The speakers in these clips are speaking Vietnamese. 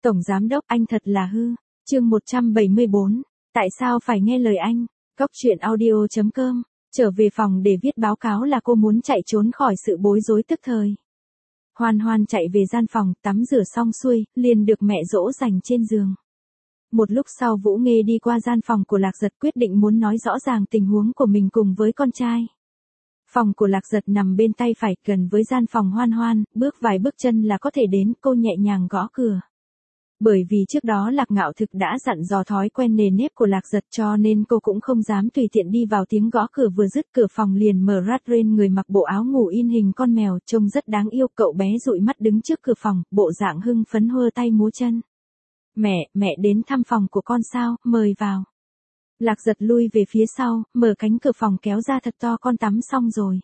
Tổng giám đốc, anh thật là hư. Chương 174. Tại sao phải nghe lời anh? Cóc truyện audio.com. Trở về phòng để viết báo cáo là cô muốn chạy trốn khỏi sự bối rối tức thời. Hoan Hoan chạy về gian phòng, tắm rửa xong xuôi, liền được mẹ dỗ dành trên giường. Một lúc sau Vũ Nghê đi qua gian phòng của Lạc Giật, quyết định muốn nói rõ ràng tình huống của mình cùng với con trai. Phòng của Lạc Giật nằm bên tay phải, gần với gian phòng Hoan Hoan, bước vài bước chân là có thể đến. Cô nhẹ nhàng gõ cửa. Bởi vì trước đó Lạc Ngạo Thực đã dặn dò thói quen nề nếp của Lạc Giật, cho nên cô cũng không dám tùy tiện đi vào. Tiếng gõ cửa vừa dứt, cửa phòng liền mở rát rên. Người mặc bộ áo ngủ in hình con mèo, trông rất đáng yêu. Cậu bé dụi mắt đứng trước cửa phòng, bộ dạng hưng phấn hơ tay múa chân. Mẹ đến thăm phòng của con sao, mời vào. Lạc Giật lui về phía sau, mở cánh cửa phòng kéo ra thật to. Con tắm xong rồi.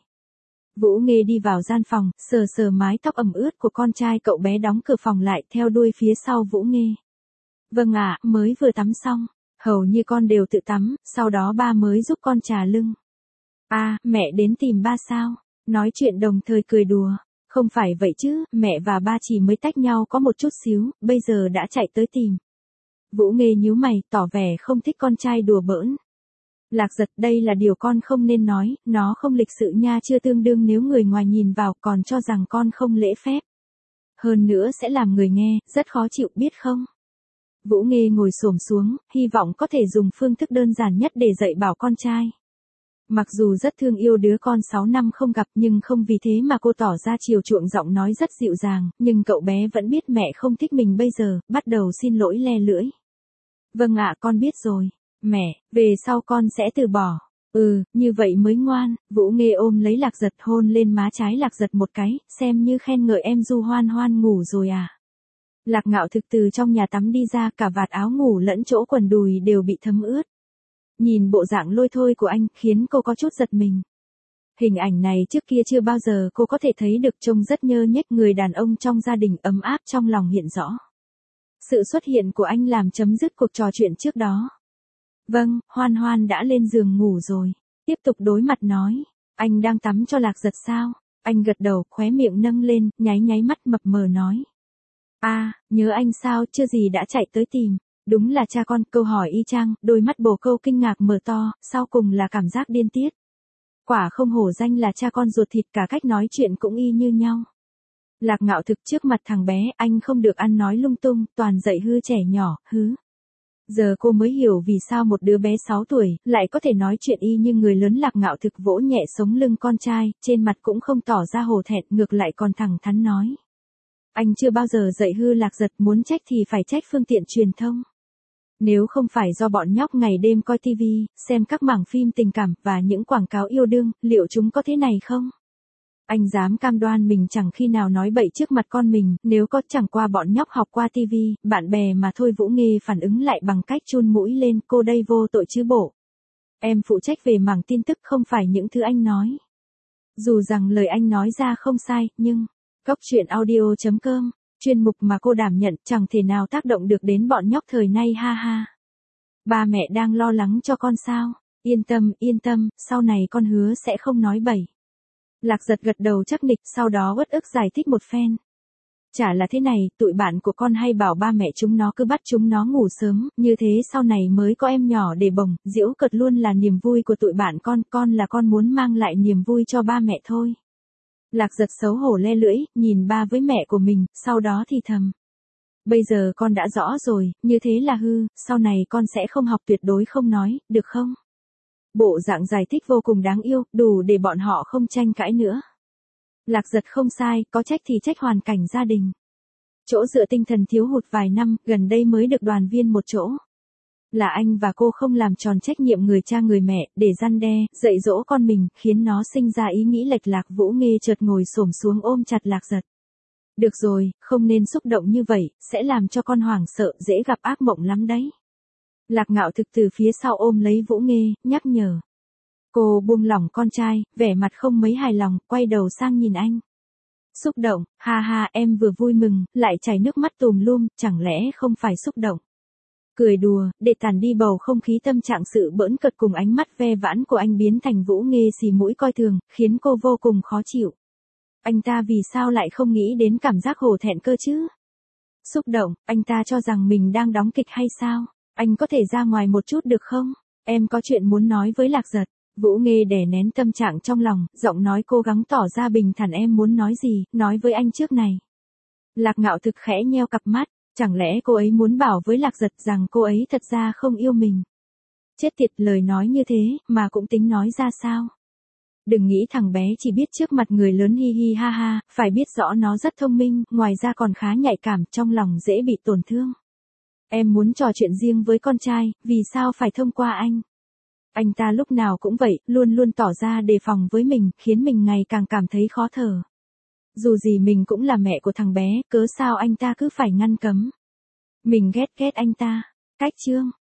Vũ Nghê đi vào gian phòng, sờ sờ mái tóc ẩm ướt của con trai. Cậu bé đóng cửa phòng lại, theo đuôi phía sau Vũ Nghê. Vâng ạ, mới vừa tắm xong. Hầu như con đều tự tắm, sau đó ba mới giúp con chà lưng. À, mẹ đến tìm ba sao? Nói chuyện đồng thời cười đùa. Không phải vậy chứ, mẹ và ba chỉ mới tách nhau có một chút xíu, bây giờ đã chạy tới tìm. Vũ Nghê nhíu mày, tỏ vẻ không thích con trai đùa bỡn. Lạc Giật, đây là điều con không nên nói, nó không lịch sự nha, chưa tương đương nếu người ngoài nhìn vào còn cho rằng con không lễ phép. Hơn nữa sẽ làm người nghe, rất khó chịu biết không? Vũ Nghê ngồi xổm xuống, hy vọng có thể dùng phương thức đơn giản nhất để dạy bảo con trai. Mặc dù rất thương yêu đứa con 6 năm không gặp, nhưng không vì thế mà cô tỏ ra chiều chuộng, giọng nói rất dịu dàng, nhưng cậu bé vẫn biết mẹ không thích mình bây giờ, bắt đầu xin lỗi le lưỡi. Vâng ạ, con biết rồi. Mẹ, về sau con sẽ từ bỏ. Như vậy mới ngoan. Vũ Nghê ôm lấy Lạc Giật, hôn lên má trái Lạc Giật một cái, xem như khen ngợi em du Hoan Hoan ngủ rồi à. Lạc Ngạo Thực từ trong nhà tắm đi ra, cả vạt áo ngủ lẫn chỗ quần đùi đều bị thấm ướt. Nhìn bộ dạng lôi thôi của anh, khiến cô có chút giật mình. Hình ảnh này trước kia chưa bao giờ cô có thể thấy được, trông rất nhơ nhếch, người đàn ông trong gia đình ấm áp trong lòng hiện rõ. Sự xuất hiện của anh làm chấm dứt cuộc trò chuyện trước đó. Vâng, Hoan Hoan đã lên giường ngủ rồi. Tiếp tục đối mặt nói. Anh đang tắm cho Lạc Giật sao? Anh gật đầu, khóe miệng nâng lên, nháy mắt mập mờ nói. À, nhớ anh sao, chưa gì đã chạy tới tìm. Đúng là cha con. Câu hỏi y chang, đôi mắt bồ câu kinh ngạc mở to, sau cùng là cảm giác điên tiết. Quả không hổ danh là cha con ruột thịt, cả cách nói chuyện cũng y như nhau. Lạc Ngạo Thực trước mặt thằng bé, anh không được ăn nói lung tung, toàn dạy hư trẻ nhỏ, hứ. Giờ cô mới hiểu vì sao một đứa bé 6 tuổi, lại có thể nói chuyện y như người lớn. Lạc Ngạo Thực vỗ nhẹ sống lưng con trai, trên mặt cũng không tỏ ra hổ thẹn, ngược lại còn thẳng thắn nói. Anh chưa bao giờ dạy hư Lạc Giật, muốn trách thì phải trách phương tiện truyền thông. Nếu không phải do bọn nhóc ngày đêm coi TV, xem các mảng phim tình cảm và những quảng cáo yêu đương, liệu chúng có thế này không? Anh dám cam đoan mình chẳng khi nào nói bậy trước mặt con mình, nếu có chẳng qua bọn nhóc học qua TV, bạn bè mà thôi. Vũ Nghê phản ứng lại bằng cách chun mũi lên, cô đây vô tội chứ bộ. Em phụ trách về mảng tin tức, không phải những thứ anh nói. Dù rằng lời anh nói ra không sai, nhưng, cóc truyện audio.com, chuyên mục mà cô đảm nhận chẳng thể nào tác động được đến bọn nhóc thời nay, ha ha. Ba mẹ đang lo lắng cho con sao? Yên tâm, sau này con hứa sẽ không nói bậy. Lạc Giật gật đầu chắc nịch, sau đó uất ức giải thích một phen. Chả là thế này, tụi bạn của con hay bảo ba mẹ chúng nó cứ bắt chúng nó ngủ sớm, như thế sau này mới có em nhỏ để bồng, giễu cợt luôn là niềm vui của tụi bạn con là con muốn mang lại niềm vui cho ba mẹ thôi. Lạc Giật xấu hổ le lưỡi, nhìn ba với mẹ của mình, sau đó thì thầm. Bây giờ con đã rõ rồi, như thế là hư, sau này con sẽ không học, tuyệt đối không nói, được không? Bộ dạng giải thích vô cùng đáng yêu, đủ để bọn họ không tranh cãi nữa. Lạc Giật không sai, có trách thì trách hoàn cảnh gia đình. Chỗ dựa tinh thần thiếu hụt vài năm, gần đây mới được đoàn viên một chỗ. Là anh và cô không làm tròn trách nhiệm người cha người mẹ, để răn đe, dạy dỗ con mình, khiến nó sinh ra ý nghĩ lệch lạc. Vũ Nghê chợt ngồi xổm xuống ôm chặt Lạc Giật. Được rồi, không nên xúc động như vậy, sẽ làm cho con hoảng sợ, dễ gặp ác mộng lắm đấy. Lạc Ngạo Thực từ phía sau ôm lấy Vũ Nghê, nhắc nhở. Cô buông lỏng con trai, vẻ mặt không mấy hài lòng, quay đầu sang nhìn anh. Xúc động, ha ha, em vừa vui mừng, lại chảy nước mắt tùm lum, chẳng lẽ không phải xúc động. Cười đùa, để tàn đi bầu không khí tâm trạng sự bỡn cợt cùng ánh mắt ve vãn của anh biến thành Vũ Nghê xì mũi coi thường, khiến cô vô cùng khó chịu. Anh ta vì sao lại không nghĩ đến cảm giác hổ thẹn cơ chứ? Xúc động, anh ta cho rằng mình đang đóng kịch hay sao? Anh có thể ra ngoài một chút được không? Em có chuyện muốn nói với Lạc Giật. Vũ Nghê đè nén tâm trạng trong lòng, giọng nói cố gắng tỏ ra bình thản. Em muốn nói gì, nói với anh trước này. Lạc Ngạo Thực khẽ nheo cặp mắt, chẳng lẽ cô ấy muốn bảo với Lạc Giật rằng cô ấy thật ra không yêu mình? Chết tiệt, lời nói như thế, mà cũng tính nói ra sao? Đừng nghĩ thằng bé chỉ biết trước mặt người lớn hi hi ha ha, phải biết rõ nó rất thông minh, ngoài ra còn khá nhạy cảm, trong lòng dễ bị tổn thương. Em muốn trò chuyện riêng với con trai, vì sao phải thông qua anh? Anh ta lúc nào cũng vậy, luôn luôn tỏ ra đề phòng với mình, khiến mình ngày càng cảm thấy khó thở. Dù gì mình cũng là mẹ của thằng bé, cớ sao anh ta cứ phải ngăn cấm? Mình ghét anh ta. Cách chương